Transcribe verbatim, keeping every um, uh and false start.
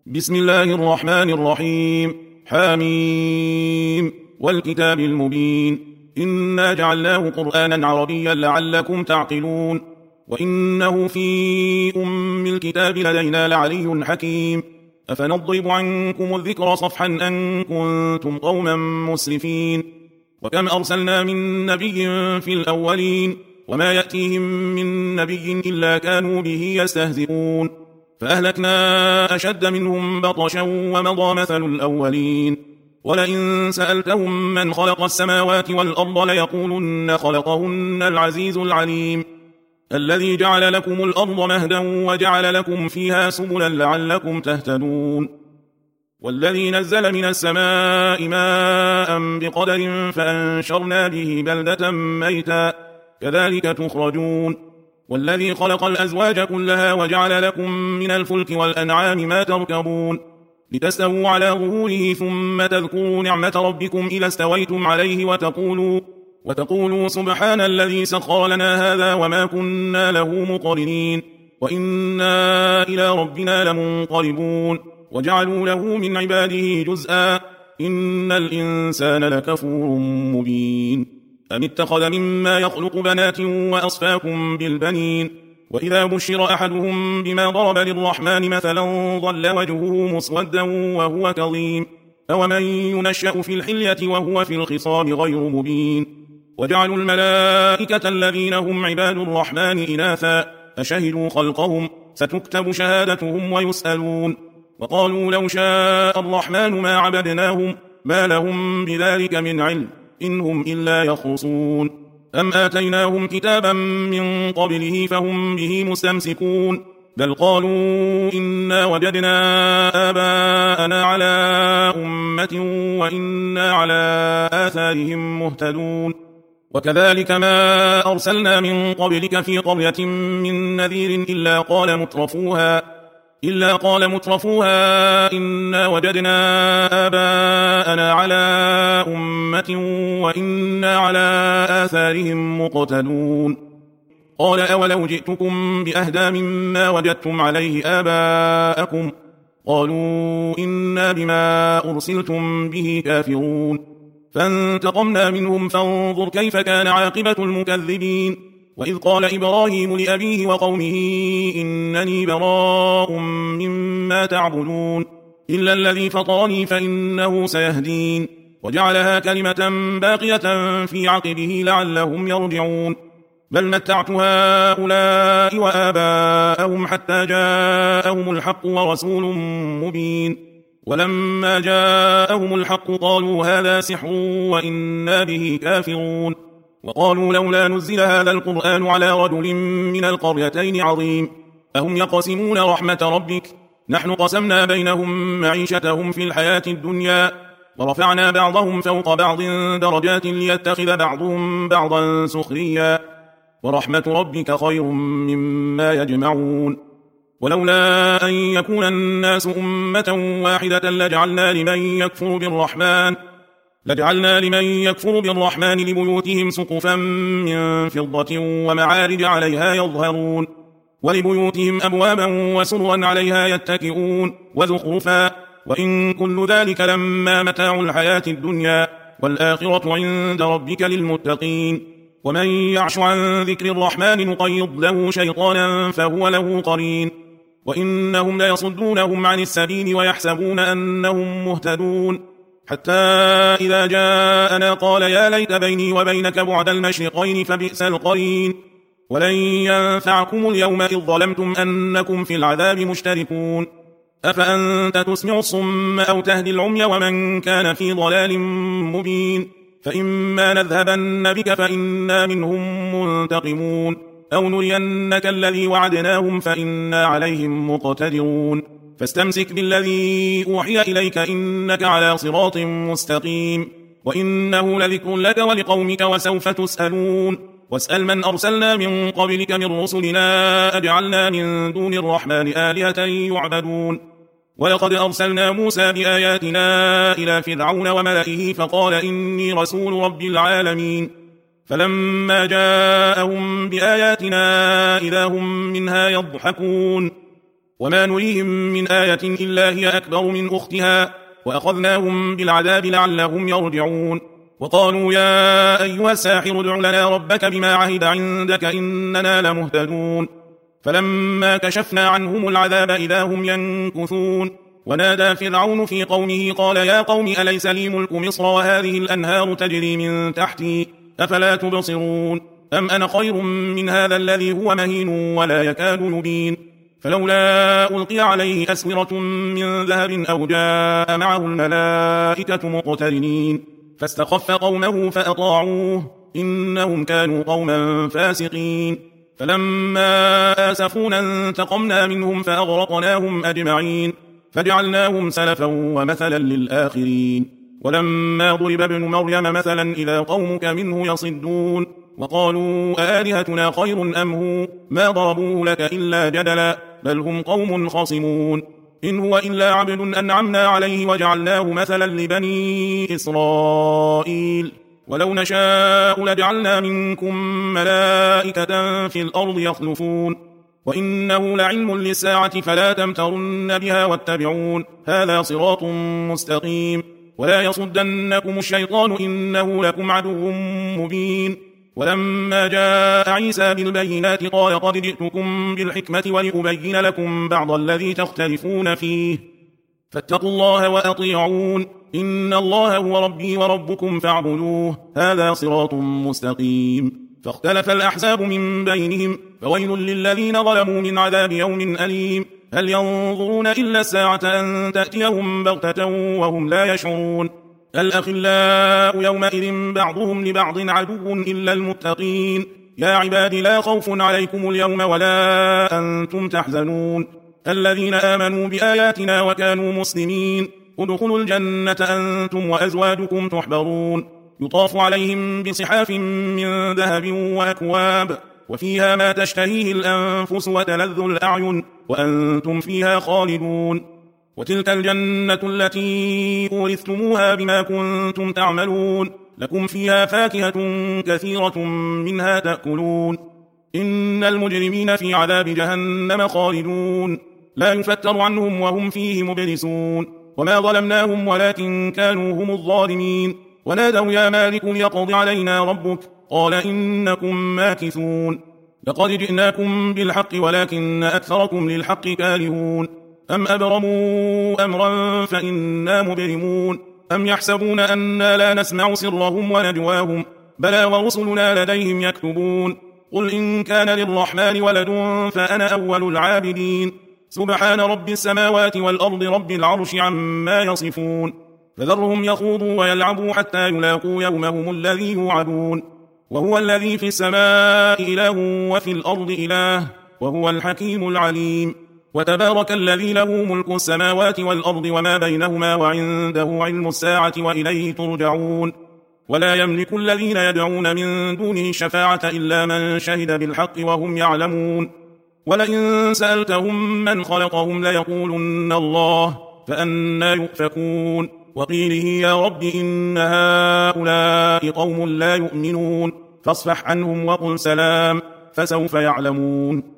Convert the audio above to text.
بسم الله الرحمن الرحيم. حميم والكتاب المبين. إنا جعلناه قرآنا عربيا لعلكم تعقلون. وإنه في أم الكتاب لدينا لعلي حكيم. أفنضرب عنكم الذكر صفحا أن كنتم قوما مسرفين. وكم أرسلنا من نبي في الأولين وما يأتيهم من نبي إلا كانوا به يستهزئون. فأهلكنا أشد منهم بطشا ومضى مثل الأولين. ولئن سألتهم من خلق السماوات والأرض ليقولن خلقهن العزيز العليم. الذي جعل لكم الأرض مهدا وجعل لكم فيها سبلا لعلكم تهتدون. والذي نزل من السماء ماء بقدر فأنشرنا به بلدة ميتا كذلك تخرجون. والذي خلق الأزواج كلها وجعل لكم من الفلك والأنعام ما تركبون لتستووا على ظهوره ثم تذكروا نعمة ربكم إذا استويتم عليه وتقولوا, وتقولوا سبحان الذي سخر لنا هذا وما كنا له مقرنين وإنا إلى ربنا لمنقلبون. وجعلوا له من عباده جزءا إن الإنسان لكفور مبين. أم اتخذ مما يخلق بنات وأصفاكم بالبنين. وإذا بشر أحدهم بما ضرب للرحمن مثلا ظل وجهه مسودا وهو كظيم. أومن ينشأ في الحلية وهو في الخصام غير مبين. وجعلوا الملائكة الذين هم عباد الرحمن إناثا أشهدوا خلقهم ستكتب شهادتهم ويسألون. وقالوا لو شاء الرحمن ما عبدناهم ما لهم بذلك من علم إن هم إلا يخرصون. أم آتيناهم كتابا من قبله فهم به مستمسكون. بل قالوا إنا وجدنا آباءنا على أمة وإنا على آثارهم مهتدون. وكذلك ما أرسلنا من قبلك في قرية من نذير إلا قال مترفوها إلا قال مترفوها إنا وجدنا آباءنا على أمة وإنا على آثارهم مقتدون. قال أولو جئتكم بأهدى مما وجدتم عليه آباءكم قالوا إنا بما أرسلتم به كافرون. فانتقمنا منهم فانظر كيف كان عاقبة المكذبين. وإذ قال إبراهيم لأبيه وقومه إنني براء مما تعبدون إلا الذي فطرني فإنه سيهدين. وجعلها كلمة باقية في عقبه لعلهم يرجعون. بل متعت هؤلاء وآباءهم حتى جاءهم الحق ورسول مبين. ولما جاءهم الحق قالوا هذا سحر وإنا به كافرون. وقالوا لولا نزل هذا القرآن على رجل من القريتين عظيم أهم يقسمون رحمة ربك نحن قسمنا بينهم معيشتهم في الحياة الدنيا ورفعنا بعضهم فوق بعض درجات ليتخذ بعضهم بعضا سخريا ورحمة ربك خير مما يجمعون. ولولا أن يكون الناس أمة واحدة لجعلنا لمن يكفر بالرحمن لجعلنا لمن يكفر بالرحمن لبيوتهم سقفا من فضة ومعارج عليها يظهرون ولبيوتهم أبوابا وسرا عليها يتكئون وزخرفا وإن كل ذلك لما متاع الحياة الدنيا والآخرة عند ربك للمتقين. ومن يعش عن ذكر الرحمن نقيض له شيطانا فهو له قرين وإنهم ليصدونهم عن السبيل ويحسبون أنهم مهتدون حتى إذا جاءنا قال يا ليت بيني وبينك بعد المشرقين فبئس القرين. ولن ينفعكم اليوم إذ ظلمتم أنكم في العذاب مشتركون. أفأنت تسمع الصم أو تهدي العمي ومن كان في ضلال مبين. فإما نذهبن بك فإنا منهم منتقمون أو نرينك الذي وعدناهم فإنا عليهم مقتدرون. فاستمسك بالذي أوحي إليك إنك على صراط مستقيم وإنه لذكر لك ولقومك وسوف تسألون. واسأل من أرسلنا من قبلك من رسلنا أجعلنا من دون الرحمن آلهة يعبدون. ولقد أرسلنا موسى بآياتنا إلى فرعون وملئه فقال إني رسول رب العالمين. فلما جاءهم بآياتنا إذا هم منها يضحكون وما نريهم من آية إلا هي أكبر من أختها وأخذناهم بالعذاب لعلهم يرجعون وقالوا يا أيها الساحر ادع لنا ربك بما عهد عندك إننا لمهتدون فلما كشفنا عنهم العذاب إذا هم ينكثون ونادى فرعون في قومه قال يا قوم أليس لي ملك مصر وهذه الأنهار تجري من تحتي أفلا تبصرون أم أنا خير من هذا الذي هو مهين ولا يكاد يبين فلولا ألقي عليه أسورة من ذهب أو جاء معه الملائكة مقترنين فاستخف قومه فأطاعوه إنهم كانوا قوما فاسقين فلما آسفونا انتقمنا منهم فأغرقناهم أجمعين فجعلناهم سلفا ومثلا للآخرين ولما ضرب ابن مريم مثلا إذا قومك منه يصدون وقالوا آلهتنا خير أم هو ما ضربوه لك إلا جدلا بل هم قوم خصمون إن هو إلا عبد أنعمنا عليه وجعلناه مثلا لبني إسرائيل ولو نشاء لجعلنا منكم ملائكة في الأرض يخلفون وإنه لعلم للساعة فلا تمترن بها واتبعون هذا صراط مستقيم ولا يصدنكم الشيطان إنه لكم عدو مبين ولما جاء عيسى بالبينات قال قد جئتكم بالحكمة ولأبين لكم بعض الذي تختلفون فيه فاتقوا الله وأطيعون إن الله هو ربي وربكم فاعبدوه هذا صراط مستقيم فاختلف الأحزاب من بينهم فويل للذين ظلموا من عذاب يوم أليم هل ينظرون إلا الساعة أن تأتيهم بغتة وهم لا يشعرون الأخلاء يومئذ بعضهم لبعض عدو إلا المتقين يا عباد لا خوف عليكم اليوم ولا أنتم تحزنون الذين آمنوا بآياتنا وكانوا مسلمين ادخلوا الجنة أنتم وأزواجكم تحبرون يطاف عليهم بصحاف من ذهب وأكواب وفيها ما تشتهيه الأنفس وتلذ الأعين وأنتم فيها خالدون وتلك الجنة التي أورثتموها بما كنتم تعملون لكم فيها فاكهة كثيرة منها تأكلون إن المجرمين في عذاب جهنم خالدون لا يفتر عنهم وهم فيه مبلسون وما ظلمناهم ولكن كانوا هم الظالمين ونادوا يا مالك ليقضي علينا ربك قال إنكم ماكثون لقد جئناكم بالحق ولكن أكثركم للحق كارهون أم أبرموا أمرا فإنا مبرمون أم يحسبون أنا لا نسمع سرهم ونجواهم بلى ورسلنا لديهم يكتبون قل إن كان للرحمن ولد فأنا أول العابدين سبحان رب السماوات والأرض رب العرش عما يصفون فذرهم يخوضوا ويلعبوا حتى يلاقوا يومهم الذي يوعدون وهو الذي في السماء إله وفي الأرض إله وهو الحكيم العليم وتبارك الذي له ملك السماوات والأرض وما بينهما وعنده علم الساعة وإليه ترجعون ولا يملك الذين يدعون من دونه الشفاعة إلا من شهد بالحق وهم يعلمون ولئن سألتهم من خلقهم ليقولن الله فأنى يؤفكون وقيله يا رب إن هؤلاء قوم لا يؤمنون فاصفح عنهم وقل سلام فسوف يعلمون